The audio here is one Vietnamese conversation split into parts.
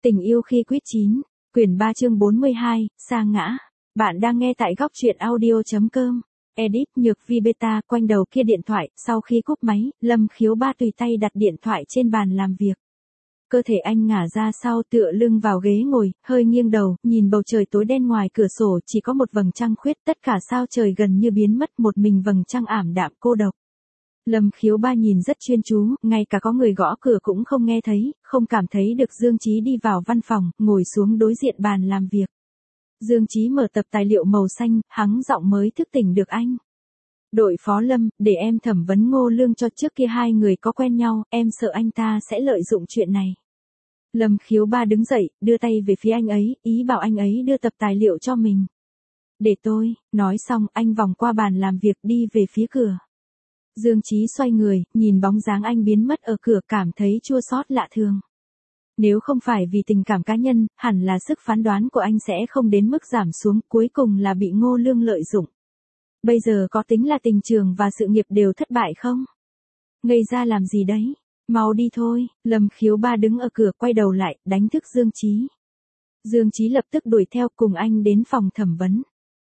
Tình yêu khi quýt chín, quyển 3 chương 42, sa ngã. Bạn đang nghe tại góc truyện audio.com. Edit Nhược Vi Beta. Quanh đầu kia điện thoại, sau khi cúp máy, Lâm Khiếu Ba tùy tay đặt điện thoại trên bàn làm việc. Cơ thể anh ngả ra sau tựa lưng vào ghế ngồi, hơi nghiêng đầu, nhìn bầu trời tối đen ngoài cửa sổ chỉ có một vầng trăng khuyết, tất cả sao trời gần như biến mất, một mình vầng trăng ảm đạm cô độc. Lâm Khiếu Ba nhìn rất chuyên chú, ngay cả có người gõ cửa cũng không nghe thấy, không cảm thấy được. Dương Chí đi vào văn phòng, ngồi xuống đối diện bàn làm việc. Dương Chí mở tập tài liệu màu xanh, hắng giọng mới thức tỉnh được anh. Đội phó Lâm, để em thẩm vấn Ngô Lương cho, trước kia hai người có quen nhau, em sợ anh ta sẽ lợi dụng chuyện này. Lâm Khiếu Ba đứng dậy, đưa tay về phía anh ấy, ý bảo anh ấy đưa tập tài liệu cho mình. Để tôi, nói xong, anh vòng qua bàn làm việc đi về phía cửa. Dương Chí xoay người, nhìn bóng dáng anh biến mất ở cửa, cảm thấy chua xót lạ thường. Nếu không phải vì tình cảm cá nhân, hẳn là sức phán đoán của anh sẽ không đến mức giảm xuống, cuối cùng là bị Ngô Lương lợi dụng. Bây giờ có tính là tình trường và sự nghiệp đều thất bại không? Ngây ra làm gì đấy? Mau đi thôi. Lâm Khiếu Ba đứng ở cửa quay đầu lại, đánh thức Dương Chí. Dương Chí lập tức đuổi theo cùng anh đến phòng thẩm vấn.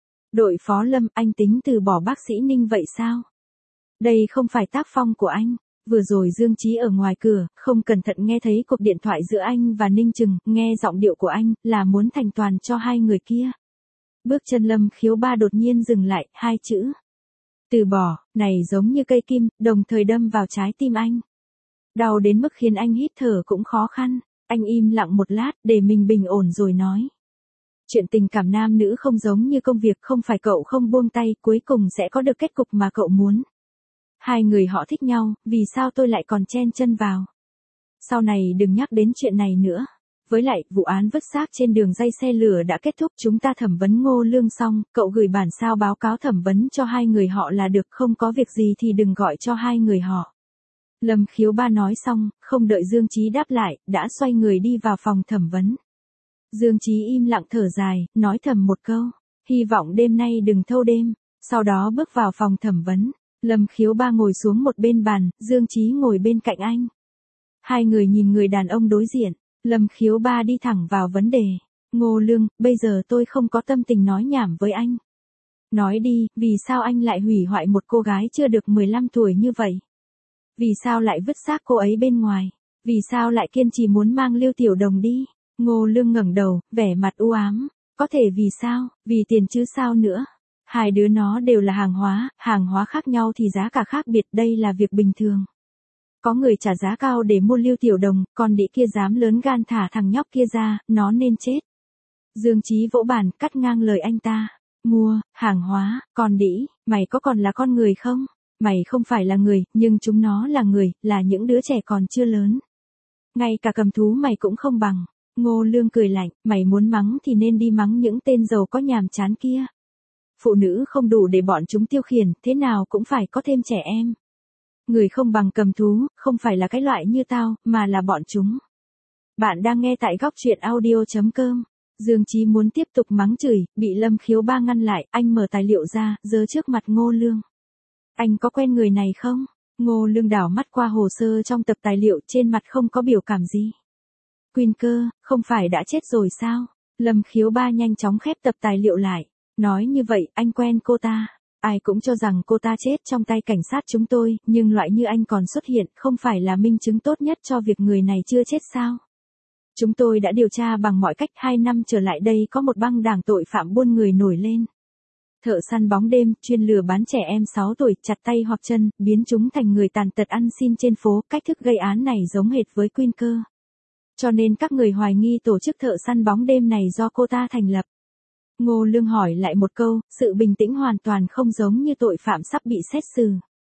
Đội phó Lâm, anh tính từ bỏ bác sĩ Ninh vậy sao? Đây không phải tác phong của anh. Vừa rồi Dương Chí ở ngoài cửa, không cẩn thận nghe thấy cuộc điện thoại giữa anh và Ninh Trừng, nghe giọng điệu của anh, là muốn thành toàn cho hai người kia. Bước chân Lâm Khiếu Ba đột nhiên dừng lại, hai chữ. Từ bỏ, này giống như cây kim, đồng thời đâm vào trái tim anh. Đau đến mức khiến anh hít thở cũng khó khăn. Anh im lặng một lát, để mình bình ổn rồi nói. Chuyện tình cảm nam nữ không giống như công việc, không phải cậu không buông tay, cuối cùng sẽ có được kết cục mà cậu muốn. Hai người họ thích nhau, vì sao tôi lại còn chen chân vào? Sau này đừng nhắc đến chuyện này nữa. Với lại, vụ án vứt xác trên đường ray xe lửa đã kết thúc, chúng ta thẩm vấn Ngô Lương xong, cậu gửi bản sao báo cáo thẩm vấn cho hai người họ là được, không có việc gì thì đừng gọi cho hai người họ. Lâm Khiếu Ba nói xong, không đợi Dương Chí đáp lại, đã xoay người đi vào phòng thẩm vấn. Dương Chí im lặng thở dài, nói thầm một câu, hy vọng đêm nay đừng thâu đêm, sau đó bước vào phòng thẩm vấn. Lâm Khiếu Ba ngồi xuống một bên bàn, Dương Chí ngồi bên cạnh anh. Hai người nhìn người đàn ông đối diện, Lâm Khiếu Ba đi thẳng vào vấn đề. Ngô Lương, bây giờ tôi không có tâm tình nói nhảm với anh. Nói đi, vì sao anh lại hủy hoại một cô gái chưa được 15 tuổi như vậy? Vì sao lại vứt xác cô ấy bên ngoài? Vì sao lại kiên trì muốn mang Lưu Tiểu Đồng đi? Ngô Lương ngẩng đầu, vẻ mặt u ám. Có thể vì sao? Vì tiền chứ sao nữa? Hai đứa nó đều là hàng hóa khác nhau thì giá cả khác biệt, đây là việc bình thường. Có người trả giá cao để mua Lưu Tiểu Đồng, còn đĩ kia dám lớn gan thả thằng nhóc kia ra, nó nên chết. Dương Chí vỗ bàn, cắt ngang lời anh ta. Mua, hàng hóa, còn đĩ, mày có còn là con người không? Mày không phải là người, nhưng chúng nó là người, là những đứa trẻ còn chưa lớn. Ngay cả cầm thú mày cũng không bằng. Ngô Lương cười lạnh, mày muốn mắng thì nên đi mắng những tên giàu có nhàm chán kia. Phụ nữ không đủ để bọn chúng tiêu khiển, thế nào cũng phải có thêm trẻ em. Người không bằng cầm thú, không phải là cái loại như tao, mà là bọn chúng. Bạn đang nghe tại góc truyện audio.com. Dương Chí muốn tiếp tục mắng chửi, bị Lâm Khiếu Ba ngăn lại, anh mở tài liệu ra, giơ trước mặt Ngô Lương. Anh có quen người này không? Ngô Lương đảo mắt qua hồ sơ trong tập tài liệu, trên mặt không có biểu cảm gì. Quỳnh Cơ, không phải đã chết rồi sao? Lâm Khiếu Ba nhanh chóng khép tập tài liệu lại. Nói như vậy, anh quen cô ta. Ai cũng cho rằng cô ta chết trong tay cảnh sát chúng tôi, nhưng loại như anh còn xuất hiện, không phải là minh chứng tốt nhất cho việc người này chưa chết sao? Chúng tôi đã điều tra bằng mọi cách, 2 năm trở lại đây có một băng đảng tội phạm buôn người nổi lên. Thợ săn bóng đêm, chuyên lừa bán trẻ em 6 tuổi, chặt tay hoặc chân, biến chúng thành người tàn tật ăn xin trên phố, cách thức gây án này giống hệt với Quỳnh Cơ. Cho nên các người hoài nghi tổ chức thợ săn bóng đêm này do cô ta thành lập. Ngô Lương hỏi lại một câu, sự bình tĩnh hoàn toàn không giống như tội phạm sắp bị xét xử.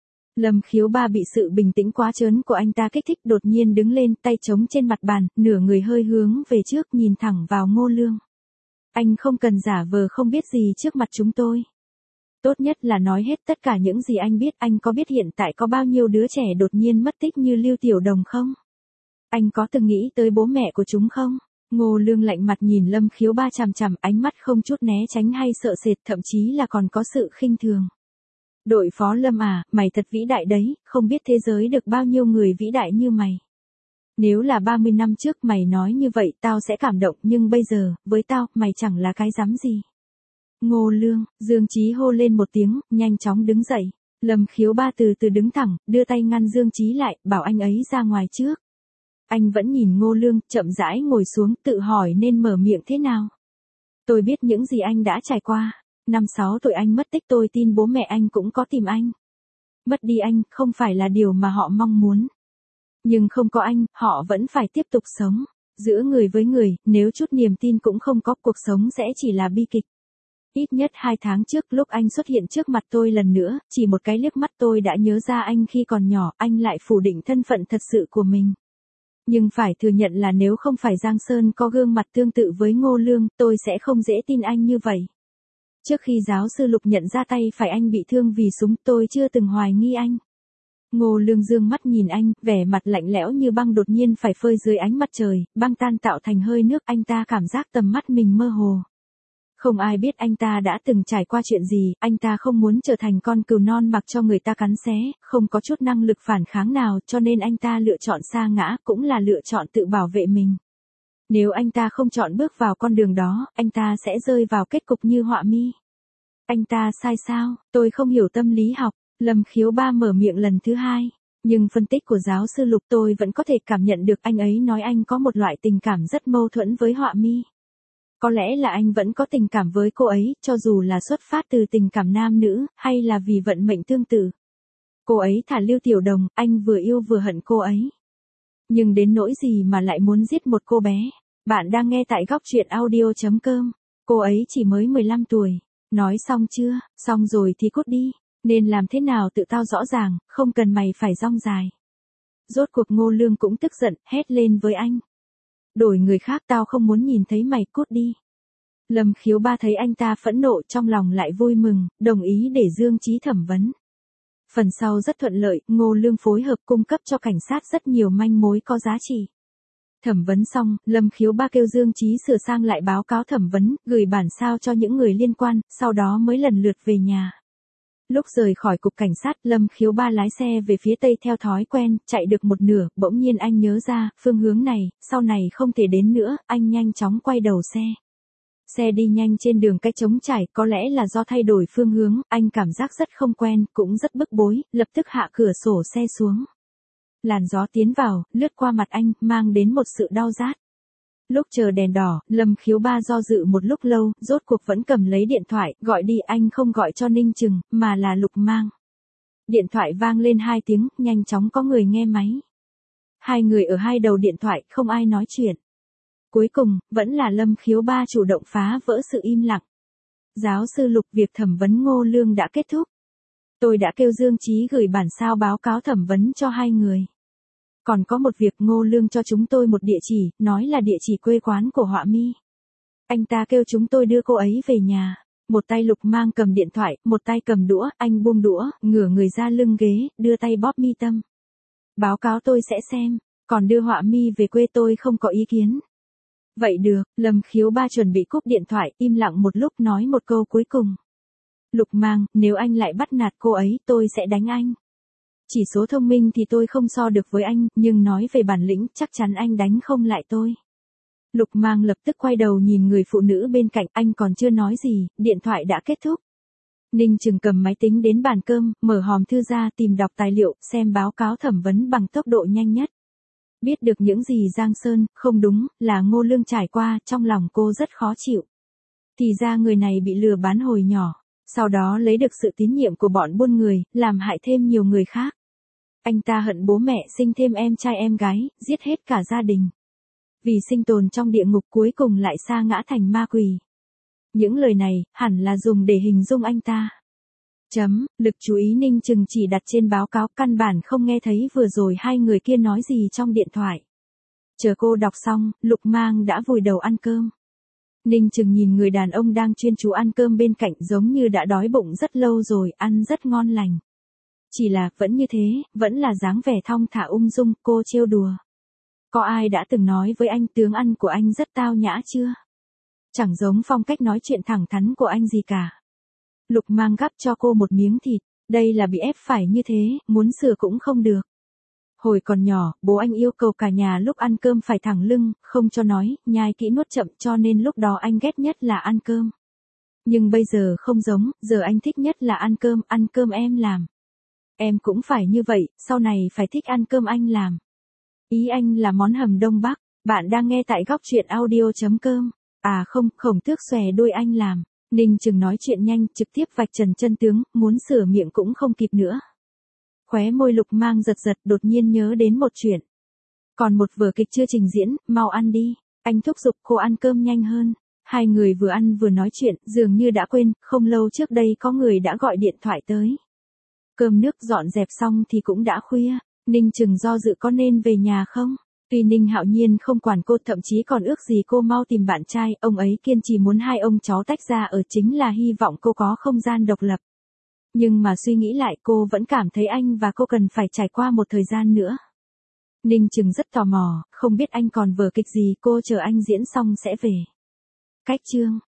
Lâm Khiếu Ba bị sự bình tĩnh quá trớn của anh ta kích thích, đột nhiên đứng lên, tay chống trên mặt bàn, nửa người hơi hướng về trước, nhìn thẳng vào Ngô Lương. Anh không cần giả vờ không biết gì trước mặt chúng tôi. Tốt nhất là nói hết tất cả những gì anh biết. Anh có biết hiện tại có bao nhiêu đứa trẻ đột nhiên mất tích như Lưu Tiểu Đồng không? Anh có từng nghĩ tới bố mẹ của chúng không? Ngô Lương lạnh mặt nhìn Lâm Khiếu Ba chằm chằm, ánh mắt không chút né tránh hay sợ sệt, thậm chí là còn có sự khinh thường. Đội phó Lâm à, mày thật vĩ đại đấy, không biết thế giới được bao nhiêu người vĩ đại như mày. Nếu là 30 năm trước mày nói như vậy tao sẽ cảm động, nhưng bây giờ, với tao, mày chẳng là cái rắm gì. Ngô Lương, Dương Chí hô lên một tiếng, nhanh chóng đứng dậy. Lâm Khiếu Ba từ từ đứng thẳng, đưa tay ngăn Dương Chí lại, bảo anh ấy ra ngoài trước. Anh vẫn nhìn Ngô Lương, chậm rãi ngồi xuống, tự hỏi nên mở miệng thế nào. Tôi biết những gì anh đã trải qua. Năm 6 tuổi anh mất tích, tôi tin bố mẹ anh cũng có tìm anh. Mất đi anh, không phải là điều mà họ mong muốn. Nhưng không có anh, họ vẫn phải tiếp tục sống. Giữa người với người, nếu chút niềm tin cũng không có, cuộc sống sẽ chỉ là bi kịch. Ít nhất 2 tháng trước, lúc anh xuất hiện trước mặt tôi lần nữa, chỉ một cái liếc mắt tôi đã nhớ ra anh khi còn nhỏ, anh lại phủ định thân phận thật sự của mình. Nhưng phải thừa nhận là nếu không phải Giang Sơn có gương mặt tương tự với Ngô Lương, tôi sẽ không dễ tin anh như vậy. Trước khi giáo sư Lục nhận ra tay phải anh bị thương vì súng, tôi chưa từng hoài nghi anh. Ngô Lương dương mắt nhìn anh, vẻ mặt lạnh lẽo như băng đột nhiên phải phơi dưới ánh mặt trời, băng tan tạo thành hơi nước, anh ta cảm giác tầm mắt mình mơ hồ. Không ai biết anh ta đã từng trải qua chuyện gì, anh ta không muốn trở thành con cừu non mặc cho người ta cắn xé, không có chút năng lực phản kháng nào, cho nên anh ta lựa chọn sa ngã, cũng là lựa chọn tự bảo vệ mình. Nếu anh ta không chọn bước vào con đường đó, anh ta sẽ rơi vào kết cục như Họa Mi. Anh ta sai sao? Tôi không hiểu tâm lý học. Lâm Khiếu Ba mở miệng lần thứ hai. Nhưng phân tích của giáo sư Lục tôi vẫn có thể cảm nhận được anh ấy nói anh có một loại tình cảm rất mâu thuẫn với Họa Mi. Có lẽ là anh vẫn có tình cảm với cô ấy, cho dù là xuất phát từ tình cảm nam nữ, hay là vì vận mệnh tương tự. Cô ấy thả Lưu Tiểu Đồng, anh vừa yêu vừa hận cô ấy. Nhưng đến nỗi gì mà lại muốn giết một cô bé. Bạn đang nghe tại góc truyện audio.com. Cô ấy chỉ mới 15 tuổi. Nói xong chưa? Xong rồi thì cút đi. Nên làm thế nào tự tao rõ ràng, không cần mày phải rong dài. Rốt cuộc Ngô Lương cũng tức giận, hét lên với anh. Đổi người khác tao không muốn nhìn thấy mày, cút đi. Lâm Khiếu Ba thấy anh ta phẫn nộ, trong lòng lại vui mừng, đồng ý để Dương Chí thẩm vấn. Phần sau rất thuận lợi, Ngô Lương phối hợp cung cấp cho cảnh sát rất nhiều manh mối có giá trị. Thẩm vấn xong, Lâm Khiếu Ba kêu Dương Chí sửa sang lại báo cáo thẩm vấn, gửi bản sao cho những người liên quan, sau đó mới lần lượt về nhà. Lúc rời khỏi cục cảnh sát, Lâm Khiếu Ba lái xe về phía tây theo thói quen, chạy được một nửa, bỗng nhiên anh nhớ ra, phương hướng này, sau này không thể đến nữa, anh nhanh chóng quay đầu xe. Xe đi nhanh trên đường cái trống trải, có lẽ là do thay đổi phương hướng, anh cảm giác rất không quen, cũng rất bức bối, lập tức hạ cửa sổ xe xuống. Làn gió tiến vào, lướt qua mặt anh, mang đến một sự đau rát. Lúc chờ đèn đỏ, Lâm Khiếu Ba do dự một lúc lâu, rốt cuộc vẫn cầm lấy điện thoại, gọi đi, anh không gọi cho Ninh Trừng, mà là Lục Mang. Điện thoại vang lên 2 tiếng, nhanh chóng có người nghe máy. Hai người ở hai đầu điện thoại, không ai nói chuyện. Cuối cùng, vẫn là Lâm Khiếu Ba chủ động phá vỡ sự im lặng. Giáo sư Lục, việc thẩm vấn Ngô Lương đã kết thúc. Tôi đã kêu Dương Chí gửi bản sao báo cáo thẩm vấn cho hai người. Còn có một việc, Ngô Lương cho chúng tôi một địa chỉ, nói là địa chỉ quê quán của Họa Mi. Anh ta kêu chúng tôi đưa cô ấy về nhà. Một tay Lục Mang cầm điện thoại, một tay cầm đũa, anh buông đũa, ngửa người ra lưng ghế, đưa tay bóp mi tâm. Báo cáo tôi sẽ xem, còn đưa Họa Mi về quê tôi không có ý kiến. Vậy được, Lâm Khiếu Ba chuẩn bị cúp điện thoại, im lặng một lúc nói một câu cuối cùng. Lục Mang, nếu anh lại bắt nạt cô ấy, tôi sẽ đánh anh. Chỉ số thông minh thì tôi không so được với anh, nhưng nói về bản lĩnh, chắc chắn anh đánh không lại tôi. Lục Mang lập tức quay đầu nhìn người phụ nữ bên cạnh, anh còn chưa nói gì, điện thoại đã kết thúc. Ninh Trừng cầm máy tính đến bàn cơm, mở hòm thư ra tìm đọc tài liệu, xem báo cáo thẩm vấn bằng tốc độ nhanh nhất. Biết được những gì Giang Sơn, không đúng, là Ngô Lương trải qua, trong lòng cô rất khó chịu. Thì ra người này bị lừa bán hồi nhỏ, sau đó lấy được sự tín nhiệm của bọn buôn người, làm hại thêm nhiều người khác. Anh ta hận bố mẹ, sinh thêm em trai em gái, giết hết cả gia đình. Vì sinh tồn trong địa ngục cuối cùng lại sa ngã thành ma quỷ. Những lời này, hẳn là dùng để hình dung anh ta. Lực chú ý Ninh Trừng chỉ đặt trên báo cáo, căn bản không nghe thấy vừa rồi hai người kia nói gì trong điện thoại. Chờ cô đọc xong, Lục Mang đã vùi đầu ăn cơm. Ninh Trừng nhìn người đàn ông đang chuyên chú ăn cơm bên cạnh, giống như đã đói bụng rất lâu rồi, ăn rất ngon lành. Chỉ là, vẫn như thế, vẫn là dáng vẻ thong thả ung dung, cô trêu đùa. Có ai đã từng nói với anh tướng ăn của anh rất tao nhã chưa? Chẳng giống phong cách nói chuyện thẳng thắn của anh gì cả. Lục Mang gắp cho cô một miếng thịt, đây là bị ép phải như thế, muốn sửa cũng không được. Hồi còn nhỏ, bố anh yêu cầu cả nhà lúc ăn cơm phải thẳng lưng, không cho nói, nhai kỹ nuốt chậm, cho nên lúc đó anh ghét nhất là ăn cơm. Nhưng bây giờ không giống, giờ anh thích nhất là ăn cơm em làm. Em cũng phải như vậy, sau này phải thích ăn cơm anh làm. Ý anh là món hầm Đông Bắc. Bạn đang nghe tại góc truyện audio.com. À không, Khổng Tước xòe đuôi anh làm. Ninh Chừng nói chuyện nhanh, trực tiếp vạch trần chân tướng, muốn sửa miệng cũng không kịp nữa. Khóe môi Lục Mang giật giật, đột nhiên nhớ đến một chuyện. Còn một vở kịch chưa trình diễn, mau ăn đi. Anh thúc giục cô ăn cơm nhanh hơn. Hai người vừa ăn vừa nói chuyện, dường như đã quên, không lâu trước đây có người đã gọi điện thoại tới. Cơm nước dọn dẹp xong thì cũng đã khuya. Ninh Chừng do dự có nên về nhà không? Tuy Ninh Hạo Nhiên không quản cô, thậm chí còn ước gì cô mau tìm bạn trai, ông ấy kiên trì muốn hai ông cháu tách ra ở chính là hy vọng cô có không gian độc lập. Nhưng mà suy nghĩ lại cô vẫn cảm thấy anh và cô cần phải trải qua một thời gian nữa. Ninh Chừng rất tò mò, không biết anh còn vở kịch gì, cô chờ anh diễn xong sẽ về. Cách chương